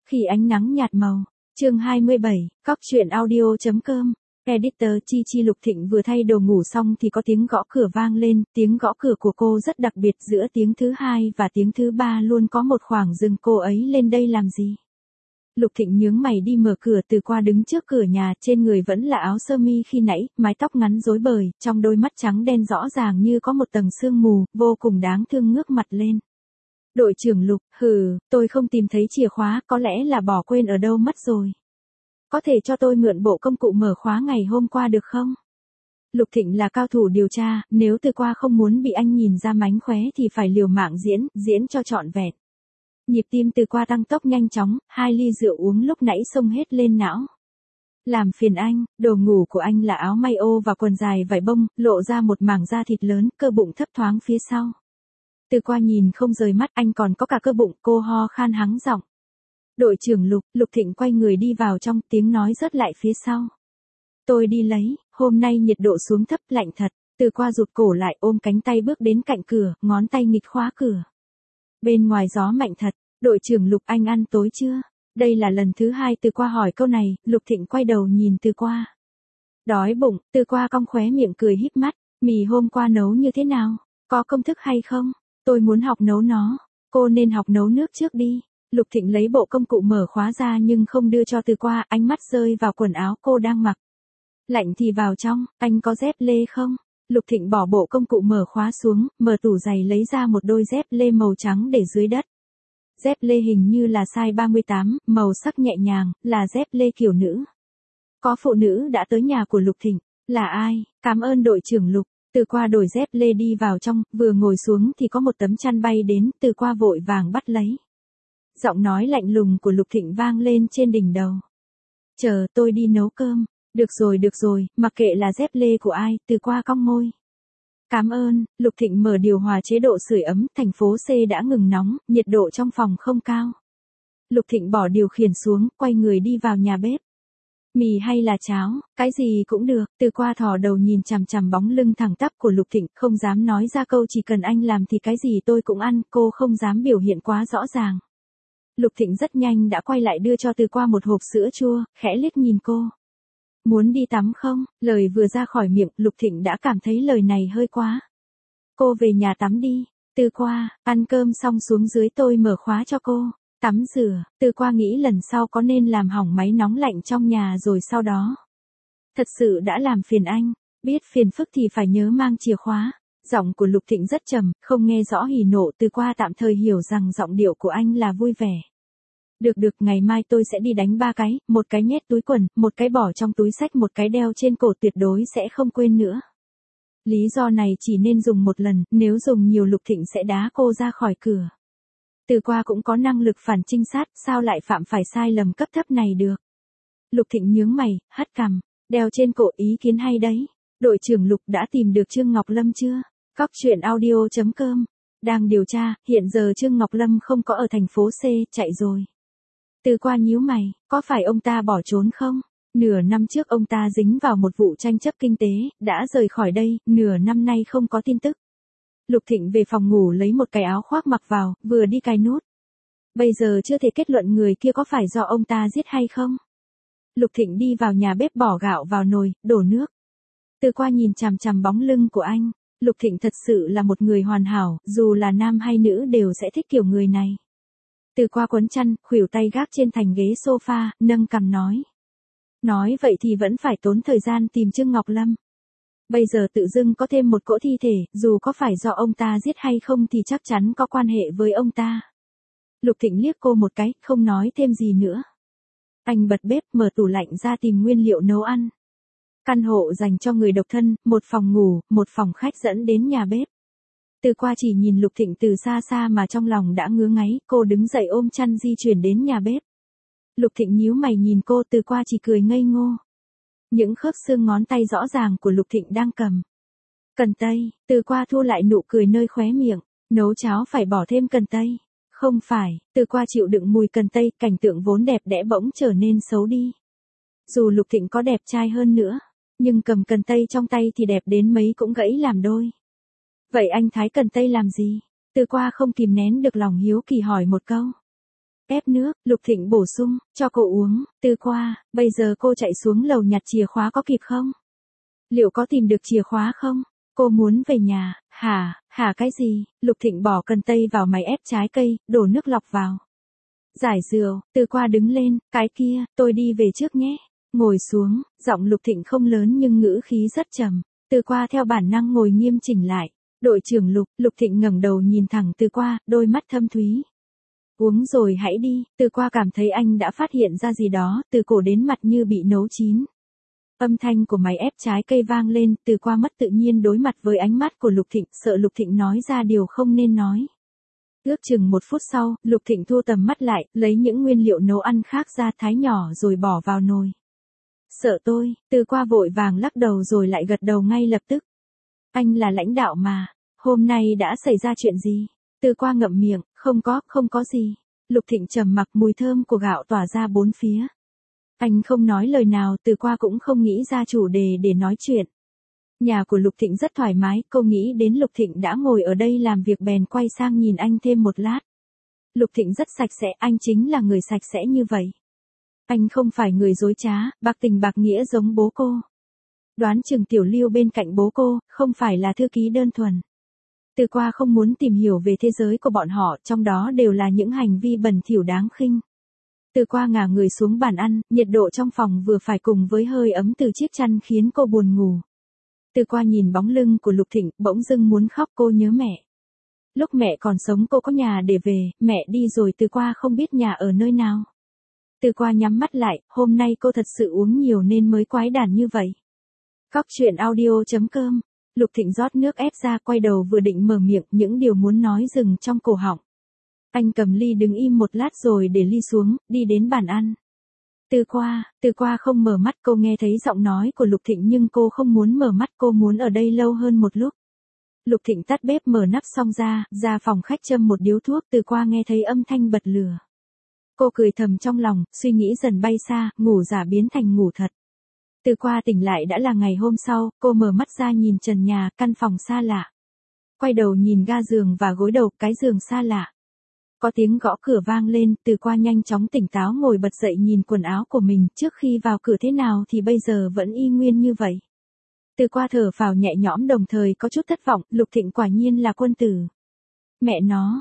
Khi ánh nắng nhạt màu, chương 27, cóc truyện audio.com, editor Chi Chi. Lục Thịnh vừa thay đồ ngủ xong thì có tiếng gõ cửa vang lên, tiếng gõ cửa của cô rất đặc biệt, giữa tiếng thứ hai và tiếng thứ ba luôn có một khoảng dừng. Cô ấy lên đây làm gì? Lục Thịnh nhướng mày đi mở cửa. Từ Qua đứng trước cửa nhà, trên người vẫn là áo sơ mi khi nãy, mái tóc ngắn rối bời, trong đôi mắt trắng đen rõ ràng như có một tầng sương mù, vô cùng đáng thương, ngước mặt lên. Đội trưởng Lục, tôi không tìm thấy chìa khóa, có lẽ là bỏ quên ở đâu mất rồi. Có thể cho tôi mượn bộ công cụ mở khóa ngày hôm qua được không? Lục Thịnh là cao thủ điều tra, nếu Từ Qua không muốn bị anh nhìn ra mánh khóe thì phải liều mạng diễn cho trọn vẹn. Nhịp tim Từ Qua tăng tốc nhanh chóng, 2 ly rượu uống lúc nãy xông hết lên não. Làm phiền anh, đồ ngủ của anh là áo may ô và quần dài vải bông, lộ ra một mảng da thịt lớn, cơ bụng thấp thoáng phía sau. Từ Qua nhìn không rời mắt, anh còn có cả cơ bụng. Cô ho khan hắng giọng. Đội trưởng Lục. Lục Thịnh quay người đi vào trong, tiếng nói rớt lại phía sau. Tôi đi lấy, hôm nay nhiệt độ xuống thấp, lạnh thật. Từ Qua rụt cổ lại, ôm cánh tay bước đến cạnh cửa, ngón tay nghịch khóa cửa. Bên ngoài gió mạnh thật. Đội trưởng Lục, anh ăn tối chưa? Đây là lần thứ 2 Từ Qua hỏi câu này. Lục Thịnh quay đầu nhìn Từ Qua. Đói bụng. Từ Qua cong khóe miệng cười híp mắt. Mì hôm qua nấu như thế nào? Có công thức hay không? Tôi muốn học nấu nó. Cô nên học nấu nước trước đi. Lục Thịnh lấy bộ công cụ mở khóa ra nhưng không đưa cho Từ Qua, ánh mắt rơi vào quần áo cô đang mặc. Lạnh thì vào trong, anh có dép lê không? Lục Thịnh bỏ bộ công cụ mở khóa xuống, mở tủ giày lấy ra một đôi dép lê màu trắng để dưới đất. Dép lê hình như là size 38, màu sắc nhẹ nhàng, là dép lê kiểu nữ. Có phụ nữ đã tới nhà của Lục Thịnh. Là ai? Cảm ơn đội trưởng Lục. Từ Qua đổi dép lê đi vào trong, vừa ngồi xuống thì có một tấm chăn bay đến. Từ Qua vội vàng bắt lấy. Giọng nói lạnh lùng của Lục Thịnh vang lên trên đỉnh đầu. Chờ tôi đi nấu cơm. Được rồi, mặc kệ là dép lê của ai. Từ Qua cong môi. Cảm ơn. Lục Thịnh mở điều hòa chế độ sưởi ấm. Thành phố C đã ngừng nóng, nhiệt độ trong phòng không cao. Lục Thịnh bỏ điều khiển xuống, quay người đi vào nhà bếp. Mì hay là cháo, cái gì cũng được. Từ Qua thò đầu nhìn chằm chằm bóng lưng thẳng tắp của Lục Thịnh, không dám nói ra câu chỉ cần anh làm thì cái gì tôi cũng ăn. Cô không dám biểu hiện quá rõ ràng. Lục Thịnh rất nhanh đã quay lại đưa cho Từ Qua một hộp sữa chua, khẽ liếc nhìn cô. Muốn đi tắm không? Lời vừa ra khỏi miệng, Lục Thịnh đã cảm thấy lời này hơi quá. Cô về nhà tắm đi. Từ Qua, ăn cơm xong xuống dưới tôi mở khóa cho cô. Tắm rửa. Từ Qua nghĩ lần sau có nên làm hỏng máy nóng lạnh trong nhà rồi sau đó. Thật sự đã làm phiền anh. Biết phiền phức thì phải nhớ mang chìa khóa. Giọng của Lục Thịnh rất trầm, không nghe rõ hỉ nộ. Từ Qua tạm thời hiểu rằng giọng điệu của anh là vui vẻ. Được, ngày mai tôi sẽ đi đánh 3 cái, một cái nhét túi quần, một cái bỏ trong túi xách, một cái đeo trên cổ, tuyệt đối sẽ không quên nữa. Lý do này chỉ nên dùng một lần, nếu dùng nhiều Lục Thịnh sẽ đá cô ra khỏi cửa. Từ Qua cũng có năng lực phản trinh sát, sao lại phạm phải sai lầm cấp thấp này được. Lục Thịnh nhướng mày, hất cằm, đeo trên cổ, ý kiến hay đấy. Đội trưởng Lục đã tìm được Trương Ngọc Lâm chưa? Cóc truyện audio.com, đang điều tra, hiện giờ Trương Ngọc Lâm không có ở thành phố C, chạy rồi. Từ Qua nhíu mày, có phải ông ta bỏ trốn không? Nửa năm trước ông ta dính vào một vụ tranh chấp kinh tế, đã rời khỏi đây, nửa năm nay không có tin tức. Lục Thịnh về phòng ngủ lấy một cái áo khoác mặc vào, vừa đi cài nút. Bây giờ chưa thể kết luận người kia có phải do ông ta giết hay không. Lục Thịnh đi vào nhà bếp bỏ gạo vào nồi, đổ nước. Từ Qua nhìn chằm chằm bóng lưng của anh. Lục Thịnh thật sự là một người hoàn hảo, dù là nam hay nữ đều sẽ thích kiểu người này. Từ Qua quấn chăn, khuỷu tay gác trên thành ghế sofa, nâng cằm nói. Nói vậy thì vẫn phải tốn thời gian tìm Trương Ngọc Lâm. Bây giờ tự dưng có thêm một cỗ thi thể, dù có phải do ông ta giết hay không thì chắc chắn có quan hệ với ông ta. Lục Thịnh liếc cô một cái, không nói thêm gì nữa. Anh bật bếp, mở tủ lạnh ra tìm nguyên liệu nấu ăn. Căn hộ dành cho người độc thân, một phòng ngủ, một phòng khách dẫn đến nhà bếp. Từ Qua chỉ nhìn Lục Thịnh từ xa xa mà trong lòng đã ngứa ngáy, cô đứng dậy ôm chăn di chuyển đến nhà bếp. Lục Thịnh nhíu mày nhìn cô, Từ Qua chỉ cười ngây ngô. Những khớp xương ngón tay rõ ràng của Lục Thịnh đang cầm cần tây. Từ Qua thu lại nụ cười nơi khóe miệng. Nấu cháo phải bỏ thêm cần tây. Không phải. Từ Qua chịu đựng mùi cần tây, cảnh tượng vốn đẹp đẽ bỗng trở nên xấu đi. Dù Lục Thịnh có đẹp trai hơn nữa, nhưng cầm cần tây trong tay thì đẹp đến mấy cũng gãy làm đôi. Vậy anh thái cần tây làm gì? Từ Qua không kìm nén được lòng hiếu kỳ hỏi một câu. ép nước, Lục Thịnh bổ sung, cho cô uống, Từ qua, bây giờ cô chạy xuống lầu nhặt chìa khóa có kịp không? Liệu có tìm được chìa khóa không? Cô muốn về nhà, hả cái gì? Lục Thịnh bỏ cần tây vào máy ép trái cây, đổ nước lọc vào. Giải rượu, Từ qua đứng lên, cái kia, tôi đi về trước nhé. Ngồi xuống, giọng Lục Thịnh không lớn nhưng ngữ khí rất trầm. Từ qua theo bản năng ngồi nghiêm chỉnh lại. Đội trưởng Lục, Lục Thịnh ngẩng đầu nhìn thẳng Từ qua, đôi mắt thâm thúy. Uống rồi hãy đi, Từ qua cảm thấy anh đã phát hiện ra gì đó, từ cổ đến mặt như bị nấu chín. Âm thanh của máy ép trái cây vang lên, Từ qua mất tự nhiên đối mặt với ánh mắt của Lục Thịnh, sợ Lục Thịnh nói ra điều không nên nói. Ước chừng 1 phút sau, Lục Thịnh thu tầm mắt lại, lấy những nguyên liệu nấu ăn khác ra thái nhỏ rồi bỏ vào nồi. Sợ tôi, Từ qua vội vàng lắc đầu rồi lại gật đầu ngay lập tức. Anh là lãnh đạo mà, hôm nay đã xảy ra chuyện gì? Từ qua ngậm miệng, không có gì. Lục Thịnh trầm mặc, mùi thơm của gạo tỏa ra bốn phía. Anh không nói lời nào, Từ qua cũng không nghĩ ra chủ đề để nói chuyện. Nhà của Lục Thịnh rất thoải mái, cô nghĩ đến Lục Thịnh đã ngồi ở đây làm việc bèn quay sang nhìn anh thêm một lát. Lục Thịnh rất sạch sẽ, anh chính là người sạch sẽ như vậy. Anh không phải người dối trá, bạc tình bạc nghĩa giống bố cô. Đoán chừng Tiểu Lưu bên cạnh bố cô, không phải là thư ký đơn thuần. Từ qua không muốn tìm hiểu về thế giới của bọn họ, trong đó đều là những hành vi bẩn thỉu đáng khinh. Từ qua ngả người xuống bàn ăn, nhiệt độ trong phòng vừa phải cùng với hơi ấm từ chiếc chăn khiến cô buồn ngủ. Từ qua nhìn bóng lưng của Lục Thịnh, bỗng dưng muốn khóc, cô nhớ mẹ. Lúc mẹ còn sống cô có nhà để về, mẹ đi rồi Từ qua không biết nhà ở nơi nào. Từ qua nhắm mắt lại, hôm nay cô thật sự uống nhiều nên mới quái đản như vậy. Cóc truyện audio.com. Lục Thịnh rót nước ép ra, quay đầu vừa định mở miệng, những điều muốn nói dừng trong cổ họng. Anh cầm ly đứng im một lát rồi để ly xuống, đi đến bàn ăn. Từ qua không mở mắt, cô nghe thấy giọng nói của Lục Thịnh nhưng cô không muốn mở mắt, cô muốn ở đây lâu hơn một lúc. Lục Thịnh tắt bếp mở nắp xong ra phòng khách châm một điếu thuốc, Từ qua nghe thấy âm thanh bật lửa. Cô cười thầm trong lòng, suy nghĩ dần bay xa, ngủ giả biến thành ngủ thật. Từ qua tỉnh lại đã là ngày hôm sau, cô mở mắt ra nhìn trần nhà, căn phòng xa lạ. Quay đầu nhìn ga giường và gối đầu, cái giường xa lạ. Có tiếng gõ cửa vang lên, Từ qua nhanh chóng tỉnh táo ngồi bật dậy nhìn quần áo của mình, trước khi vào cửa thế nào thì bây giờ vẫn y nguyên như vậy. Từ qua thở phào nhẹ nhõm đồng thời có chút thất vọng, Lục Thịnh quả nhiên là quân tử. Mẹ nó,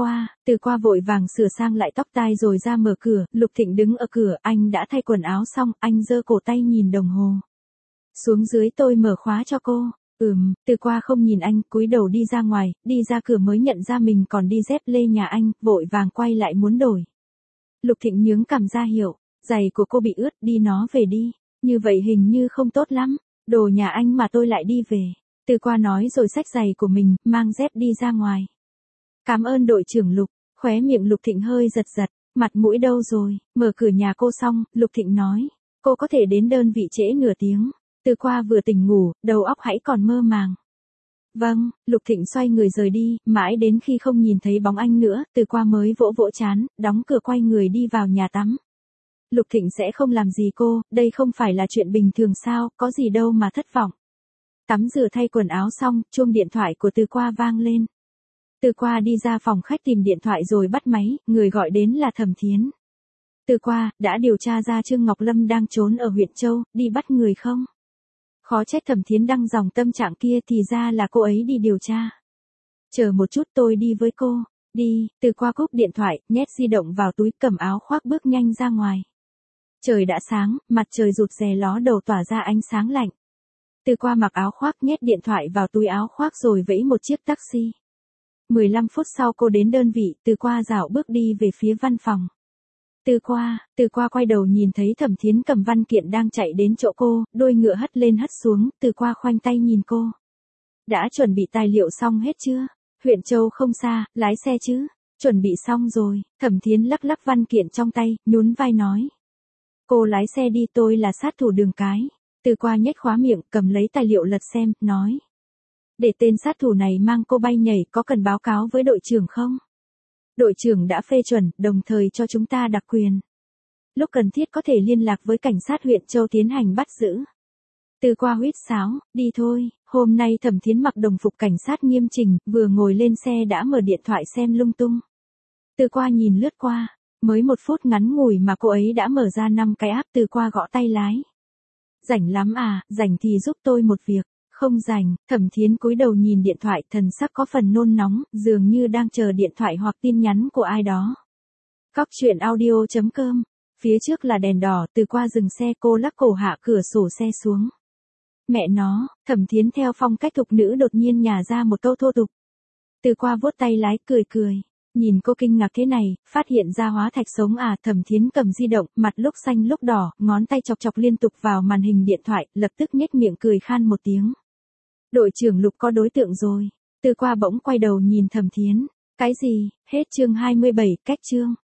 Từ qua vội vàng sửa sang lại tóc tai rồi ra mở cửa, Lục Thịnh đứng ở cửa, anh đã thay quần áo xong, anh giơ cổ tay nhìn đồng hồ. Xuống dưới tôi mở khóa cho cô. Từ qua không nhìn anh, cúi đầu đi ra ngoài, đi ra cửa mới nhận ra mình còn đi dép lê nhà anh, vội vàng quay lại muốn đổi. Lục Thịnh nhướng cằm ra hiệu, giày của cô bị ướt, đi nó về đi, như vậy hình như không tốt lắm, đồ nhà anh mà tôi lại đi về. Từ qua nói rồi xách giày của mình, mang dép đi ra ngoài. Cảm ơn đội trưởng Lục, khóe miệng Lục Thịnh hơi giật giật, mặt mũi đâu rồi, mở cửa nhà cô xong, Lục Thịnh nói, cô có thể đến đơn vị trễ nửa tiếng. Từ qua vừa tỉnh ngủ, đầu óc hãy còn mơ màng. Vâng, Lục Thịnh xoay người rời đi, mãi đến khi không nhìn thấy bóng anh nữa, Từ qua mới vỗ vỗ trán, đóng cửa quay người đi vào nhà tắm. Lục Thịnh sẽ không làm gì cô, đây không phải là chuyện bình thường sao, có gì đâu mà thất vọng. Tắm rửa thay quần áo xong, chuông điện thoại của Từ qua vang lên. Từ qua đi ra phòng khách tìm điện thoại rồi bắt máy, người gọi đến là Thẩm Thiến. Từ qua, đã điều tra ra Trương Ngọc Lâm đang trốn ở huyện Châu, đi bắt người không? Khó trách Thẩm Thiến đăng dòng tâm trạng kia thì ra là cô ấy đi điều tra. Chờ một chút tôi đi với cô. Đi, Từ qua cúp điện thoại, nhét di động vào túi, cầm áo khoác bước nhanh ra ngoài. Trời đã sáng, mặt trời rụt rè ló đầu tỏa ra ánh sáng lạnh. Từ qua mặc áo khoác nhét điện thoại vào túi áo khoác rồi vẫy một chiếc taxi. 15 phút sau cô đến đơn vị, Từ qua dạo bước đi về phía văn phòng. Từ qua quay đầu nhìn thấy Thẩm Thiến cầm văn kiện đang chạy đến chỗ cô, đôi ngựa hất lên hất xuống, Từ qua khoanh tay nhìn cô. Đã chuẩn bị tài liệu xong hết chưa? Huyện Châu không xa, lái xe chứ? Chuẩn bị xong rồi, Thẩm Thiến lắc lắc văn kiện trong tay, nhún vai nói. Cô lái xe đi, tôi là sát thủ đường cái. Từ qua nhếch khóa miệng, cầm lấy tài liệu lật xem, nói. Để tên sát thủ này mang cô bay nhảy, có cần báo cáo với đội trưởng không? Đội trưởng đã phê chuẩn, đồng thời cho chúng ta đặc quyền. Lúc cần thiết có thể liên lạc với cảnh sát huyện Châu tiến hành bắt giữ. Từ qua huýt sáo, đi thôi, hôm nay Thẩm Thiến mặc đồng phục cảnh sát nghiêm chỉnh, vừa ngồi lên xe đã mở điện thoại xem lung tung. Từ qua nhìn lướt qua, Mới 1 phút ngắn ngủi mà cô ấy đã mở ra 5 cái app Từ Qua gõ tay lái. Rảnh lắm à, rảnh thì giúp tôi một việc. Không rảnh, Thẩm Thiến cúi đầu nhìn điện thoại, thần sắc có phần nôn nóng, dường như đang chờ điện thoại hoặc tin nhắn của ai đó. Cóc truyện audio.com. Phía trước là đèn đỏ, Từ Qua dừng xe, cô lắc cổ hạ cửa sổ xe xuống. Mẹ nó, Thẩm Thiến theo phong cách thục nữ đột nhiên nhả ra một câu thô tục. Từ Qua vuốt tay lái cười cười. Nhìn cô kinh ngạc thế này, phát hiện ra hóa thạch sống à, Thẩm Thiến cầm di động, mặt lúc xanh lúc đỏ, ngón tay chọc chọc liên tục vào màn hình điện thoại, lập tức nhếch miệng cười khan một tiếng. Đội trưởng Lục có đối tượng rồi. Từ Qua bỗng quay đầu nhìn Thẩm Thiến. Cái gì? Hết chương 27, cách chương.